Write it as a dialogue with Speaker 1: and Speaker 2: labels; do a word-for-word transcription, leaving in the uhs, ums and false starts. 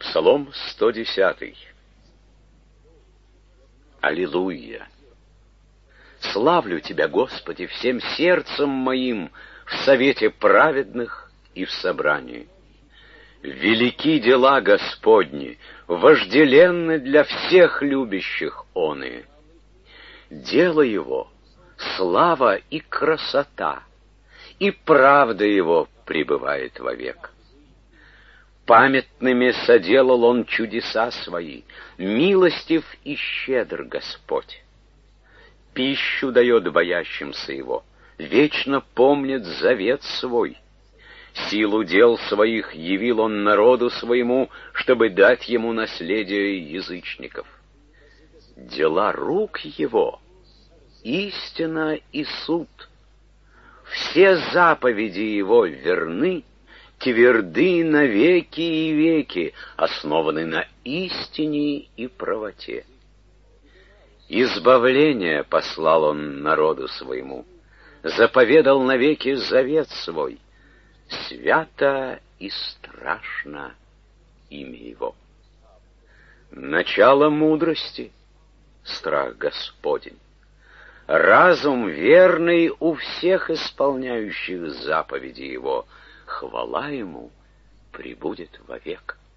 Speaker 1: Псалом сто десятый. Аллилуйя! Славлю Тебя, Господи, всем сердцем моим в совете праведных и в собрании. Велики дела Господни, вожделенны для всех любящих оные. Дело Его — слава и красота, и правда Его пребывает вовек. Памятными соделал Он чудеса Свои, милостив и щедр Господь. Пищу дает боящимся Его, вечно помнит завет Свой. Силу дел Своих явил Он народу Своему, чтобы дать Ему наследие язычников. Дела рук Его — истина и суд. Все заповеди Его верны, тверды на веки и веки, основаны на истине и правоте. Избавление послал Он народу Своему, заповедал навеки завет Свой. Свято и страшно имя Его. Начало мудрости — страх Господень. Разум верный у всех исполняющих заповеди Его. Хвала Ему пребудет вовек.